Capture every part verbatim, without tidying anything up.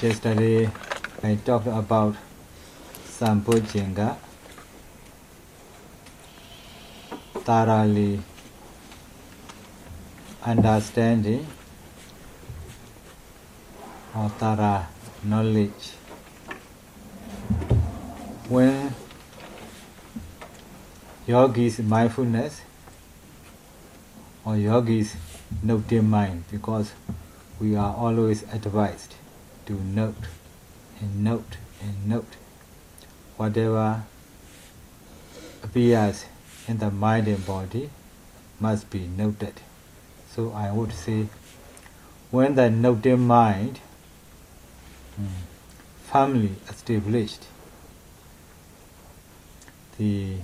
Yesterday I talked about Sambojjhanga thoroughly understanding or thorough knowledge. When yogis mindfulness or yogis noting mind, because we are always advised to note and note and note whatever appears in the mind and body must be noted. So I would say, when the noting mind mm, firmly established, the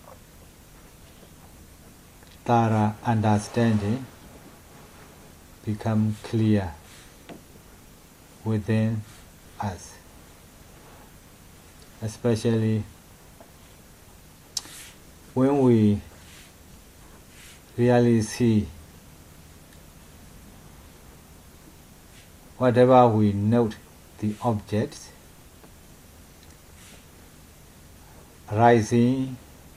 thorough understanding become clear within us, especially when we really see whatever we note the objects rising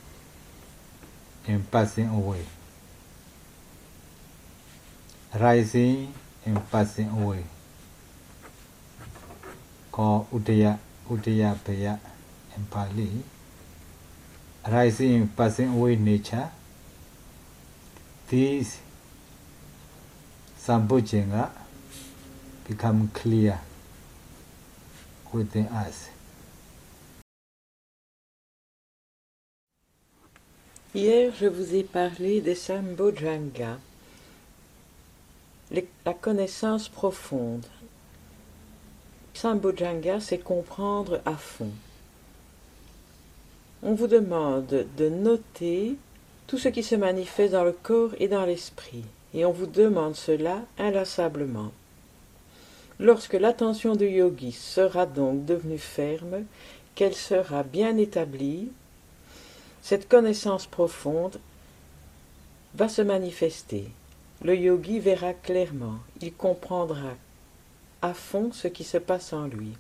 and passing away, rising and passing away, called Udaya, Udaya Bhaya in Pali, rising and passing away nature. These Sambojjhanga become clear within us. Hier, je vous ai parlé des Sambojjhanga, la connaissance profonde. Sambojjhanga, c'est comprendre à fond. On vous demande de noter tout ce qui se manifeste dans le corps et dans l'esprit, et on vous demande cela inlassablement. Lorsque l'attention du yogi sera donc devenue ferme, qu'elle sera bien établie, cette connaissance profonde va se manifester. Le yogi verra clairement, il comprendra à fond ce qui se passe en lui.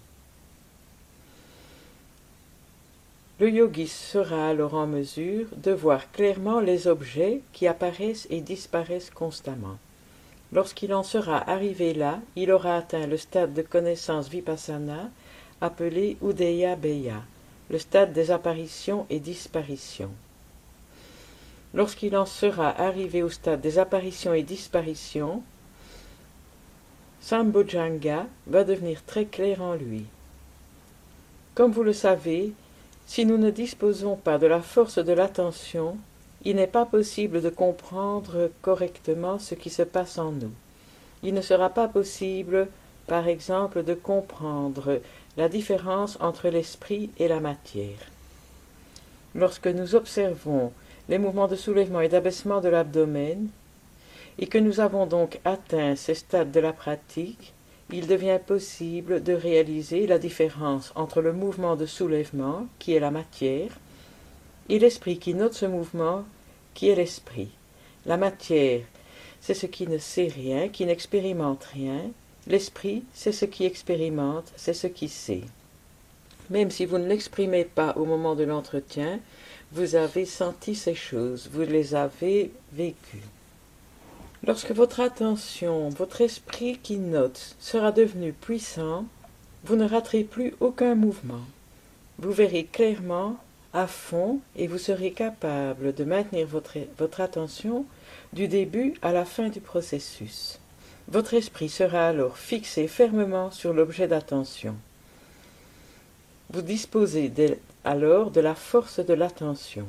Le yogi sera alors en mesure de voir clairement les objets qui apparaissent et disparaissent constamment. Lorsqu'il en sera arrivé là, il aura atteint le stade de connaissance vipassana appelé Udaya Bhaya, le stade des apparitions et disparitions. Lorsqu'il en sera arrivé au stade des apparitions et disparitions, Sambojjhanga va devenir très clair en lui. Comme vous le savez, si nous ne disposons pas de la force de l'attention, il n'est pas possible de comprendre correctement ce qui se passe en nous. Il ne sera pas possible, par exemple, de comprendre la différence entre l'esprit et la matière. Lorsque nous observons les mouvements de soulèvement et d'abaissement de l'abdomen, et que nous avons donc atteint ces stades de la pratique, il devient possible de réaliser la différence entre le mouvement de soulèvement, qui est la matière, et l'esprit qui note ce mouvement, qui est l'esprit. La matière, c'est ce qui ne sait rien, qui n'expérimente rien. L'esprit, c'est ce qui expérimente, c'est ce qui sait. Même si vous ne l'exprimez pas au moment de l'entretien, vous avez senti ces choses, vous les avez vécues. Lorsque votre attention, votre esprit qui note sera devenu puissant, vous ne raterez plus aucun mouvement. Vous verrez clairement, à fond, et vous serez capable de maintenir votre, votre attention du début à la fin du processus. Votre esprit sera alors fixé fermement sur l'objet d'attention. Vous disposez de, alors de la force de l'attention.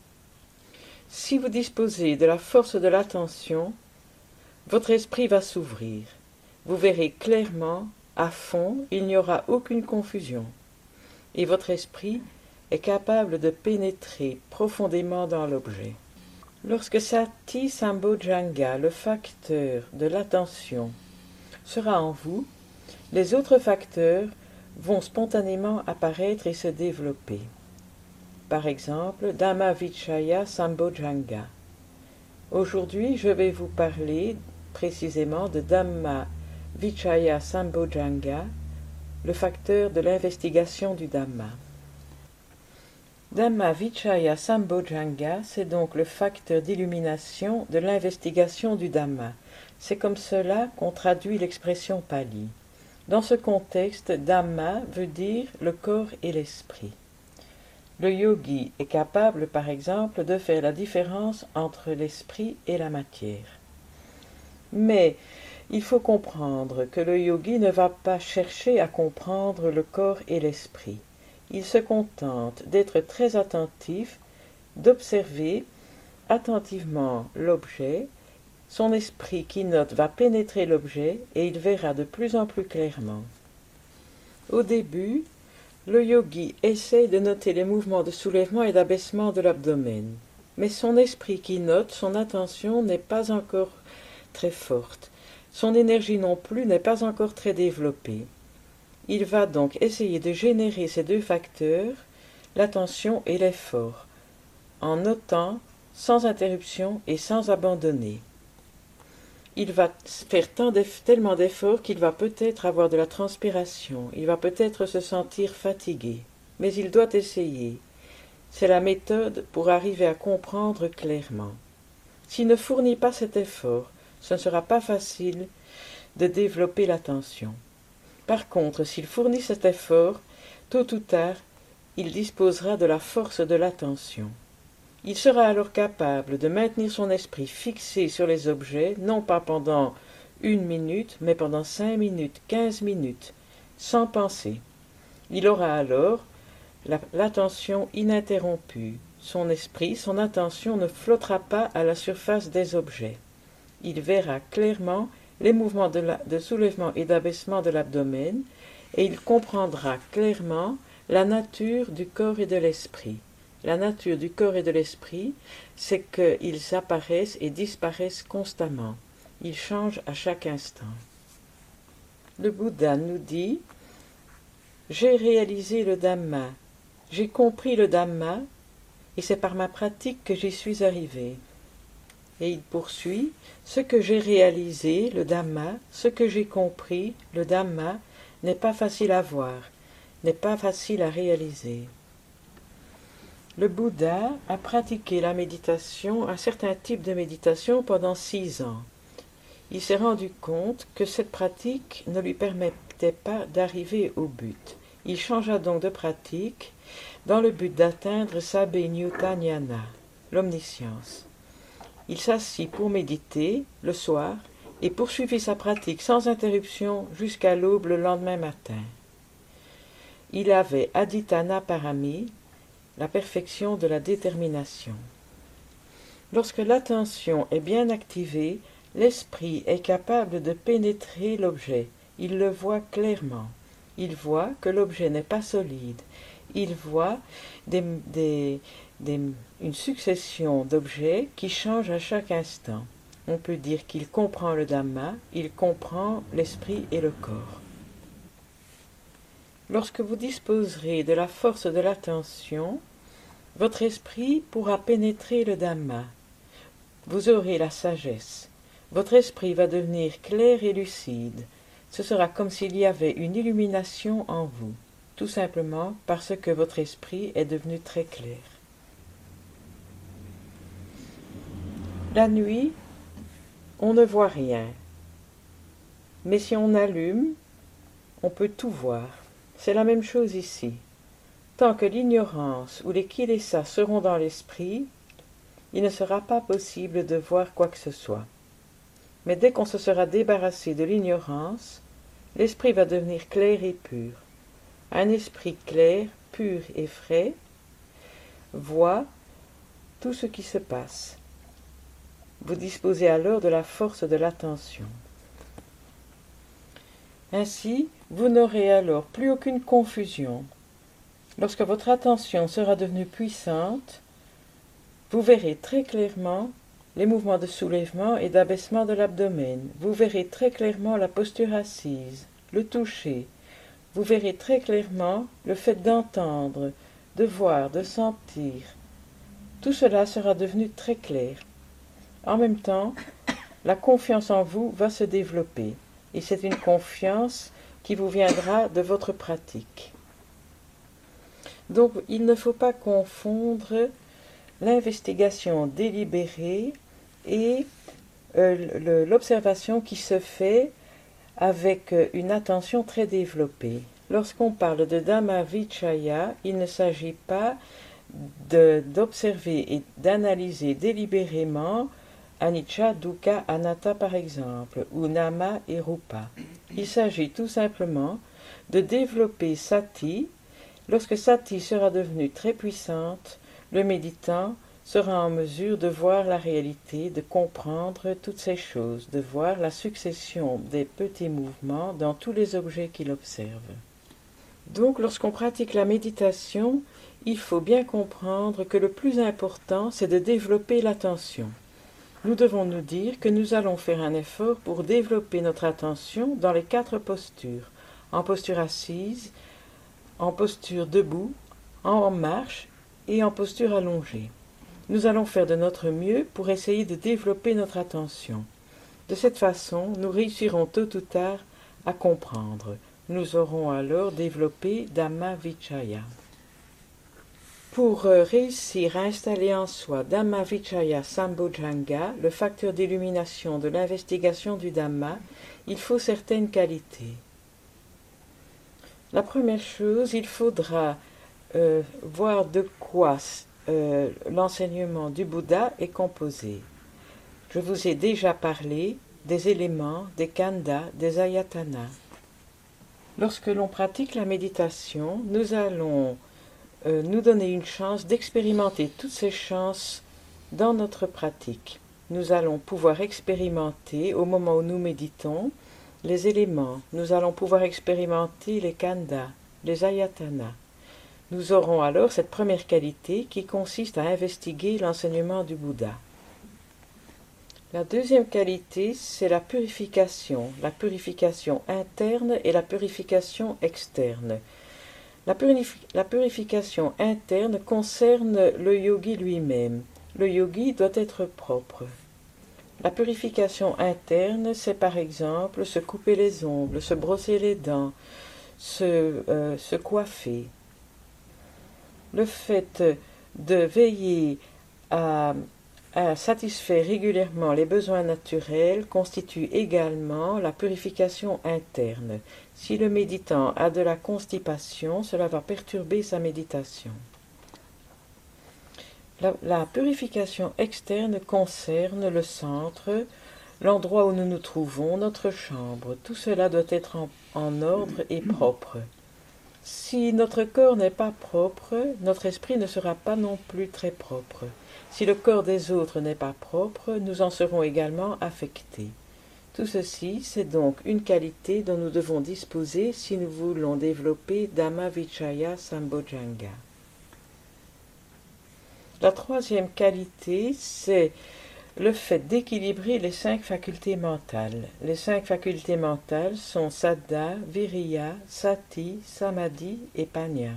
Si vous disposez de la force de l'attention, votre esprit va s'ouvrir. Vous verrez clairement, à fond, il n'y aura aucune confusion. Et votre esprit est capable de pénétrer profondément dans l'objet. Lorsque Sati Sambojjhanga, le facteur de l'attention, sera en vous, les autres facteurs vont spontanément apparaître et se développer. Par exemple, Dhamma Vichaya Sambojjhanga. Aujourd'hui, je vais vous parler précisément de Dhamma Vichaya Sambojjhanga, le facteur de l'investigation du Dhamma. Dhamma Vichaya Sambojjhanga, c'est donc le facteur d'illumination de l'investigation du Dhamma. C'est comme cela qu'on traduit l'expression pali. Dans ce contexte, Dhamma veut dire le corps et l'esprit. Le yogi est capable, par exemple, de faire la différence entre l'esprit et la matière. Mais il faut comprendre que le yogi ne va pas chercher à comprendre le corps et l'esprit. Il se contente d'être très attentif, d'observer attentivement l'objet. Son esprit qui note va pénétrer l'objet et il verra de plus en plus clairement. Au début, le yogi essaie de noter les mouvements de soulèvement et d'abaissement de l'abdomen, mais son esprit qui note, son attention n'est pas encore très forte. Son énergie non plus n'est pas encore très développée. Il va donc essayer de générer ces deux facteurs, l'attention et l'effort, en notant sans interruption et sans abandonner. Il va faire tant d'eff- tellement d'efforts qu'il va peut-être avoir de la transpiration, il va peut-être se sentir fatigué, mais il doit essayer. C'est la méthode pour arriver à comprendre clairement. S'il ne fournit pas cet effort, ce ne sera pas facile de développer l'attention. Par contre, s'il fournit cet effort, tôt ou tard, il disposera de la force de l'attention. Il sera alors capable de maintenir son esprit fixé sur les objets, non pas pendant une minute, mais pendant cinq minutes, quinze minutes, sans penser. Il aura alors la- l'attention ininterrompue. Son esprit, son attention ne flottera pas à la surface des objets. Il verra clairement les mouvements de, la- de soulèvement et d'abaissement de l'abdomen, et il comprendra clairement la nature du corps et de l'esprit. La nature du corps et de l'esprit, c'est qu'ils apparaissent et disparaissent constamment. Ils changent à chaque instant. Le Bouddha nous dit « J'ai réalisé le Dhamma, j'ai compris le Dhamma, et c'est par ma pratique que j'y suis arrivé. » Et il poursuit « Ce que j'ai réalisé, le Dhamma, ce que j'ai compris, le Dhamma, n'est pas facile à voir, n'est pas facile à réaliser. » Le Bouddha a pratiqué la méditation, un certain type de méditation pendant six ans. Il s'est rendu compte que cette pratique ne lui permettait pas d'arriver au but. Il changea donc de pratique dans le but d'atteindre Sabbe-nyutta Jnana, l'omniscience. Il s'assit pour méditer le soir et poursuivit sa pratique sans interruption jusqu'à l'aube le lendemain matin. Il avait Adhitthana Parami, la perfection de la détermination. Lorsque l'attention est bien activée, l'esprit est capable de pénétrer l'objet. Il le voit clairement. Il voit que l'objet n'est pas solide. Il voit des, des, des, une succession d'objets qui changent à chaque instant. On peut dire qu'il comprend le Dhamma, il comprend l'esprit et le corps. Lorsque vous disposerez de la force de l'attention, votre esprit pourra pénétrer le Dhamma. Vous aurez la sagesse. Votre esprit va devenir clair et lucide. Ce sera comme s'il y avait une illumination en vous, tout simplement parce que votre esprit est devenu très clair. La nuit, on ne voit rien. Mais si on allume, on peut tout voir. C'est la même chose ici. Tant que l'ignorance ou les kilesas seront dans l'esprit, il ne sera pas possible de voir quoi que ce soit. Mais dès qu'on se sera débarrassé de l'ignorance, l'esprit va devenir clair et pur. Un esprit clair, pur et frais voit tout ce qui se passe. Vous disposez alors de la force de l'attention. Ainsi, vous n'aurez alors plus aucune confusion. Lorsque votre attention sera devenue puissante, vous verrez très clairement les mouvements de soulèvement et d'abaissement de l'abdomen. Vous verrez très clairement la posture assise, le toucher. Vous verrez très clairement le fait d'entendre, de voir, de sentir. Tout cela sera devenu très clair. En même temps, la confiance en vous va se développer. Et c'est une confiance qui vous viendra de votre pratique. Donc, il ne faut pas confondre l'investigation délibérée et euh, l'observation qui se fait avec une attention très développée. Lorsqu'on parle de Dhamma Vichaya, il ne s'agit pas d'observer et d'analyser délibérément Anicca, Dukkha, Anatta par exemple, ou Nama et Rupa. Il s'agit tout simplement de développer Sati. Lorsque Sati sera devenue très puissante, le méditant sera en mesure de voir la réalité, de comprendre toutes ces choses, de voir la succession des petits mouvements dans tous les objets qu'il observe. Donc, lorsqu'on pratique la méditation, il faut bien comprendre que le plus important, c'est de développer l'attention. Nous devons nous dire que nous allons faire un effort pour développer notre attention dans les quatre postures, en posture assise, en posture debout, en marche et en posture allongée. Nous allons faire de notre mieux pour essayer de développer notre attention. De cette façon, nous réussirons tôt ou tard à comprendre. Nous aurons alors développé Dhamma Vichaya. Pour réussir à installer en soi Dhamma Vichaya Sambojjhanga, le facteur d'illumination de l'investigation du Dhamma, il faut certaines qualités. La première chose, il faudra euh, voir de quoi euh, l'enseignement du Bouddha est composé. Je vous ai déjà parlé des éléments, des khandhas, des ayatanas. Lorsque l'on pratique la méditation, nous allons euh, nous donner une chance d'expérimenter toutes ces chances dans notre pratique. Nous allons pouvoir expérimenter, au moment où nous méditons, les éléments. Nous allons pouvoir expérimenter les khandhas, les ayatanas. Nous aurons alors cette première qualité qui consiste à investiguer l'enseignement du Bouddha. La deuxième qualité, c'est la purification, la purification interne et la purification externe. La, purif- la purification interne concerne le yogi lui-même. Le yogi doit être propre. La purification interne, c'est par exemple se couper les ongles, se brosser les dents, se, euh, se coiffer. Le fait de veiller à à satisfaire régulièrement les besoins naturels constitue également la purification interne. Si le méditant a de la constipation, cela va perturber sa méditation. La, la purification externe concerne le centre, l'endroit où nous nous trouvons, notre chambre. Tout cela doit être en, en ordre et propre. Si notre corps n'est pas propre, notre esprit ne sera pas non plus très propre. Si le corps des autres n'est pas propre, nous en serons également affectés. Tout ceci, c'est donc une qualité dont nous devons disposer si nous voulons développer Dhamma Vichaya Sambojjhanga. La troisième qualité, c'est le fait d'équilibrer les cinq facultés mentales. Les cinq facultés mentales sont Saddha, Viriya, Sati, Samadhi et Panya.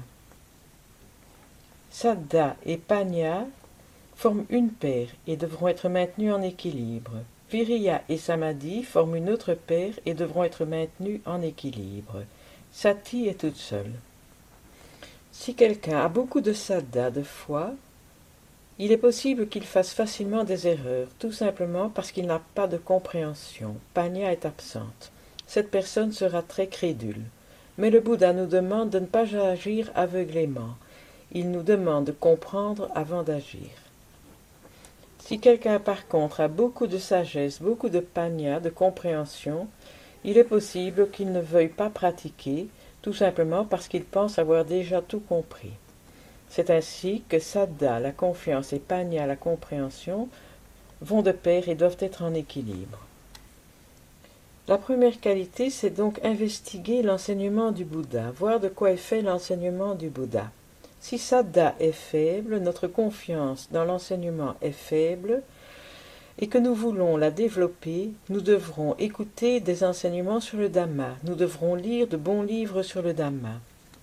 Saddha et Panya forment une paire et devront être maintenus en équilibre. Viriya et Samadhi forment une autre paire et devront être maintenus en équilibre. Sati est toute seule. Si quelqu'un a beaucoup de saddha, de foi, il est possible qu'il fasse facilement des erreurs, tout simplement parce qu'il n'a pas de compréhension. Panya est absente. Cette personne sera très crédule. Mais le Bouddha nous demande de ne pas agir aveuglément. Il nous demande de comprendre avant d'agir. Si quelqu'un par contre a beaucoup de sagesse, beaucoup de panya, de compréhension, il est possible qu'il ne veuille pas pratiquer, tout simplement parce qu'il pense avoir déjà tout compris. C'est ainsi que saddha, la confiance, et panya, la compréhension, vont de pair et doivent être en équilibre. La première qualité, c'est donc investiguer l'enseignement du Bouddha, voir de quoi est fait l'enseignement du Bouddha. Si saddha est faible, notre confiance dans l'enseignement est faible, et que nous voulons la développer, nous devrons écouter des enseignements sur le Dhamma, nous devrons lire de bons livres sur le Dhamma.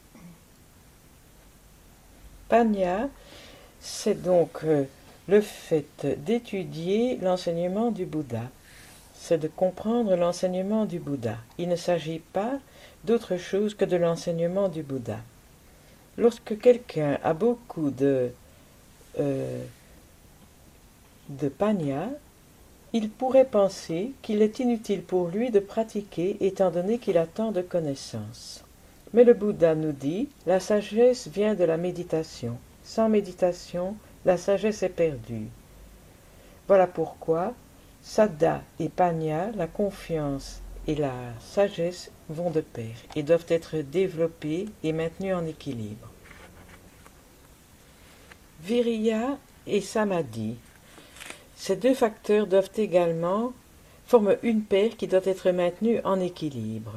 Panya, c'est donc euh, le fait d'étudier l'enseignement du Bouddha, c'est de comprendre l'enseignement du Bouddha. Il ne s'agit pas d'autre chose que de l'enseignement du Bouddha. Lorsque quelqu'un a beaucoup de, euh, de panya, il pourrait penser qu'il est inutile pour lui de pratiquer étant donné qu'il a tant de connaissances. Mais le Bouddha nous dit, la sagesse vient de la méditation. Sans méditation, la sagesse est perdue. Voilà pourquoi Saddha et Panya, la confiance et la sagesse vont de pair et doivent être développés et maintenus en équilibre. Viriya et Samadhi. Ces deux facteurs doivent également former une paire qui doit être maintenue en équilibre.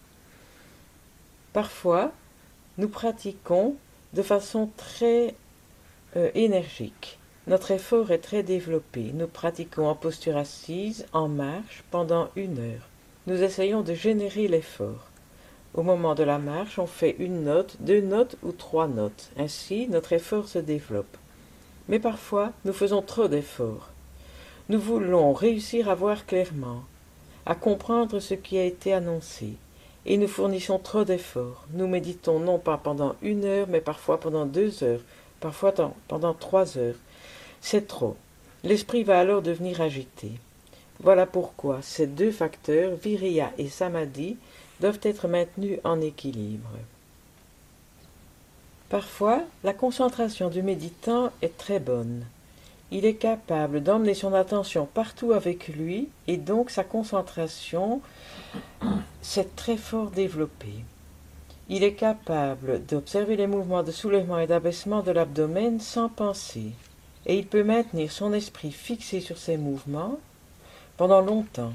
Parfois, nous pratiquons de façon très euh, énergique. Notre effort est très développé. Nous pratiquons en posture assise, en marche, pendant une heure. Nous essayons de générer l'effort. Au moment de la marche, on fait une note, deux notes ou trois notes. Ainsi, notre effort se développe. Mais parfois, nous faisons trop d'efforts. Nous voulons réussir à voir clairement, à comprendre ce qui a été annoncé, et nous fournissons trop d'efforts. Nous méditons non pas pendant une heure, mais parfois pendant deux heures, parfois pendant trois heures. C'est trop. L'esprit va alors devenir agité. Voilà pourquoi ces deux facteurs, Viriya et Samadhi, doivent être maintenus en équilibre. Parfois, la concentration du méditant est très bonne. Il est capable d'emmener son attention partout avec lui et donc sa concentration s'est très fort développée. Il est capable d'observer les mouvements de soulèvement et d'abaissement de l'abdomen sans penser, et il peut maintenir son esprit fixé sur ces mouvements pendant longtemps.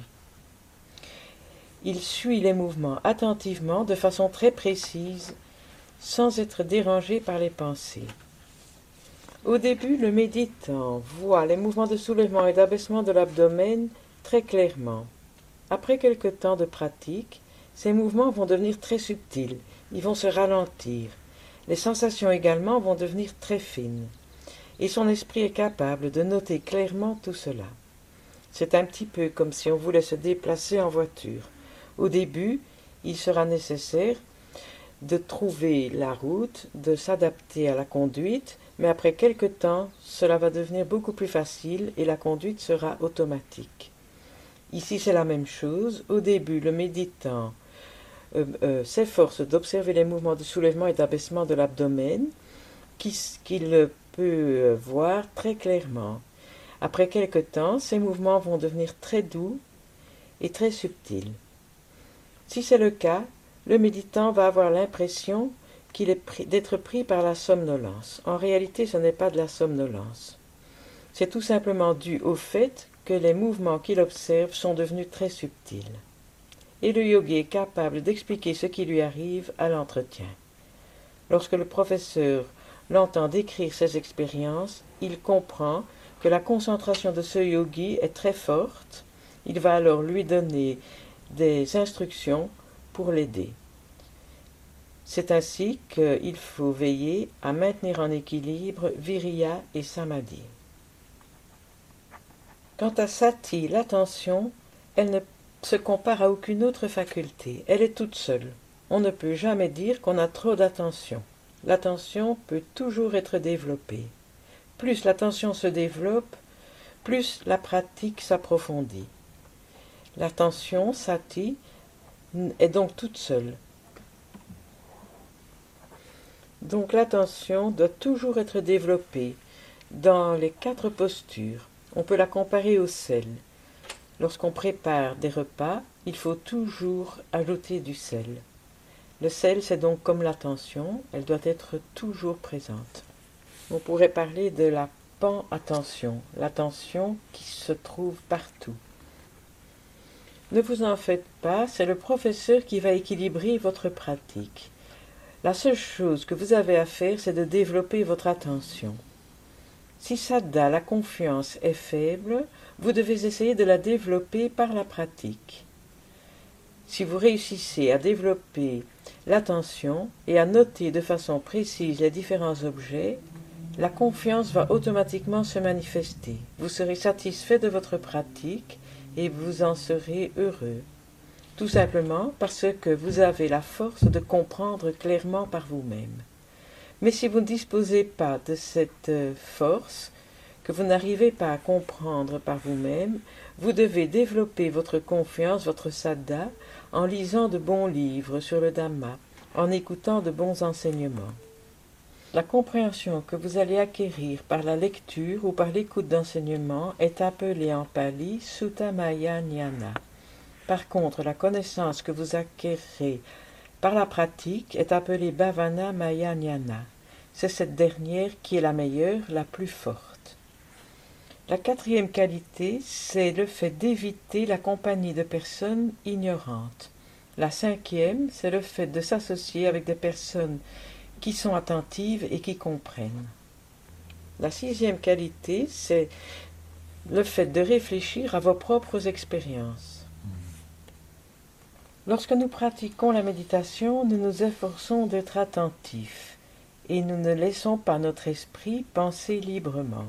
Il suit les mouvements attentivement de façon très précise, sans être dérangé par les pensées. Au début, le méditant voit les mouvements de soulèvement et d'abaissement de l'abdomen très clairement. Après quelque temps de pratique, ces mouvements vont devenir très subtils, ils vont se ralentir. Les sensations également vont devenir très fines. Et son esprit est capable de noter clairement tout cela. C'est un petit peu comme si on voulait se déplacer en voiture. Au début, il sera nécessaire de trouver la route, de s'adapter à la conduite, mais après quelque temps, cela va devenir beaucoup plus facile et la conduite sera automatique. Ici, c'est la même chose. Au début, le méditant euh, euh, s'efforce d'observer les mouvements de soulèvement et d'abaissement de l'abdomen qu'il peut voir très clairement. Après quelque temps, ces mouvements vont devenir très doux et très subtils. Si c'est le cas, le méditant va avoir l'impression qu'il est pris, d'être pris par la somnolence. En réalité, ce n'est pas de la somnolence. C'est tout simplement dû au fait que les mouvements qu'il observe sont devenus très subtils. Et le yogi est capable d'expliquer ce qui lui arrive à l'entretien. Lorsque le professeur l'entend décrire ses expériences, il comprend que la concentration de ce yogi est très forte. Il va alors lui donner des instructions pour l'aider. C'est ainsi qu'il faut veiller à maintenir en équilibre Viriya et Samadhi. Quant à Sati, l'attention, elle ne se compare à aucune autre faculté. Elle est toute seule. On ne peut jamais dire qu'on a trop d'attention. L'attention peut toujours être développée. Plus l'attention se développe, plus la pratique s'approfondit. L'attention, Sati, est donc toute seule. Donc l'attention doit toujours être développée dans les quatre postures. On peut la comparer au sel. Lorsqu'on prépare des repas, il faut toujours ajouter du sel. Le sel, c'est donc comme l'attention, elle doit être toujours présente. On pourrait parler de la pan-attention, l'attention qui se trouve partout. Ne vous en faites pas, c'est le professeur qui va équilibrer votre pratique. La seule chose que vous avez à faire, c'est de développer votre attention. Si Saddha, la confiance, est faible, vous devez essayer de la développer par la pratique. Si vous réussissez à développer l'attention et à noter de façon précise les différents objets, la confiance va automatiquement se manifester. Vous serez satisfait de votre pratique et vous en serez heureux. tout simplement parce que vous avez la force de comprendre clairement par vous-même. Mais si vous ne disposez pas de cette force, que vous n'arrivez pas à comprendre par vous-même, vous devez développer votre confiance, votre saddha, en lisant de bons livres sur le Dhamma, en écoutant de bons enseignements. La compréhension que vous allez acquérir par la lecture ou par l'écoute d'enseignements est appelée en pali Sutta Maya Jnana. Par contre, la connaissance que vous acquérez par la pratique est appelée Bhavana Maya Jnana. C'est cette dernière qui est la meilleure, la plus forte. La quatrième qualité, c'est le fait d'éviter la compagnie de personnes ignorantes. La cinquième, c'est le fait de s'associer avec des personnes qui sont attentives et qui comprennent. La sixième qualité, c'est le fait de réfléchir à vos propres expériences. Lorsque nous pratiquons la méditation, nous nous efforçons d'être attentifs et nous ne laissons pas notre esprit penser librement.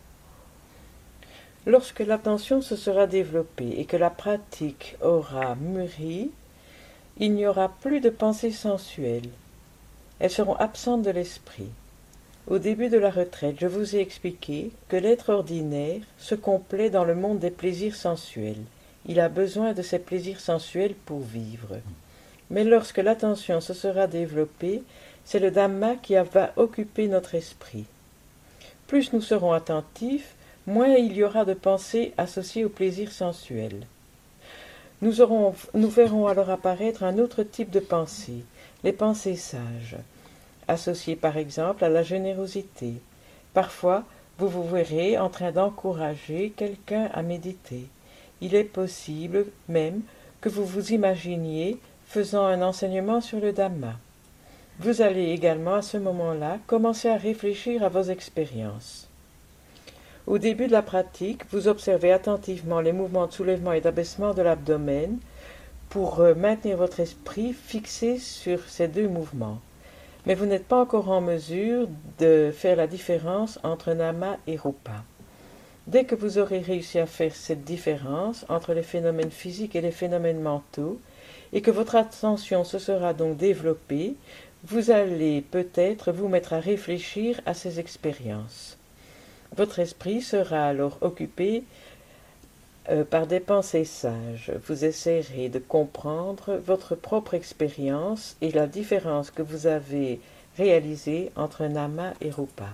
Lorsque l'attention se sera développée et que la pratique aura mûri, il n'y aura plus de pensées sensuelles. Elles seront absentes de l'esprit. Au début de la retraite, je vous ai expliqué que l'être ordinaire se complaît dans le monde des plaisirs sensuels. Il a besoin de ces plaisirs sensuels pour vivre. Mais lorsque l'attention se sera développée, c'est le Dhamma qui va occuper notre esprit. Plus nous serons attentifs, moins il y aura de pensées associées aux plaisirs sensuels. Nous, aurons, nous verrons alors apparaître un autre type de pensée, les pensées sages, associées par exemple à la générosité. Parfois, vous vous verrez en train d'encourager quelqu'un à méditer. Il est possible même que vous vous imaginiez faisant un enseignement sur le Dhamma. Vous allez également à ce moment-là commencer à réfléchir à vos expériences. Au début de la pratique, vous observez attentivement les mouvements de soulèvement et d'abaissement de l'abdomen pour maintenir votre esprit fixé sur ces deux mouvements. Mais vous n'êtes pas encore en mesure de faire la différence entre Nama et Rupa. Dès que vous aurez réussi à faire cette différence entre les phénomènes physiques et les phénomènes mentaux, et que votre attention se sera donc développée, vous allez peut-être vous mettre à réfléchir à ces expériences. Votre esprit sera alors occupé euh, par des pensées sages. Vous essaierez de comprendre votre propre expérience et la différence que vous avez réalisée entre Nama et Rupa.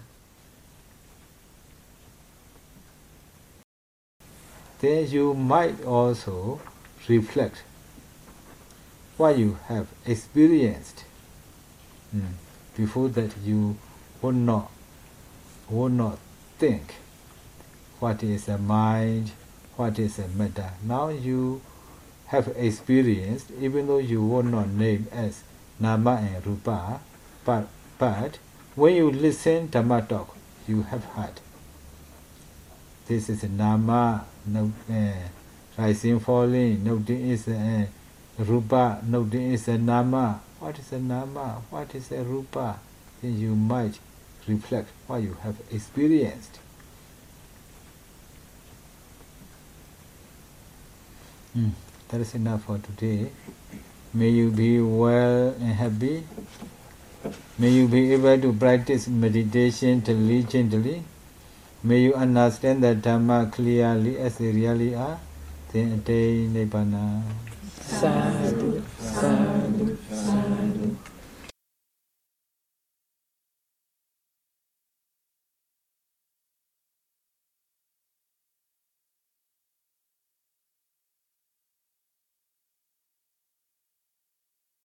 Then you might also reflect what you have experienced. Mm. Before that, you would not, would not think what is a mind, what is a metta. Now you have experienced, even though you would not name as Nama and Rupa, but, but when you listen Dhamma talk, you have heard. This is a Nama, no, uh, rising, falling, noting is a Rupa, noting is a Nama. What is a Nama? What is a Rupa? Then you might reflect what you have experienced. Mm, that is enough for today. May you be well and happy. May you be able to practice meditation diligently. May you understand the Dhamma clearly as they really are. Then attain Nibbana. Sadhu, sadhu.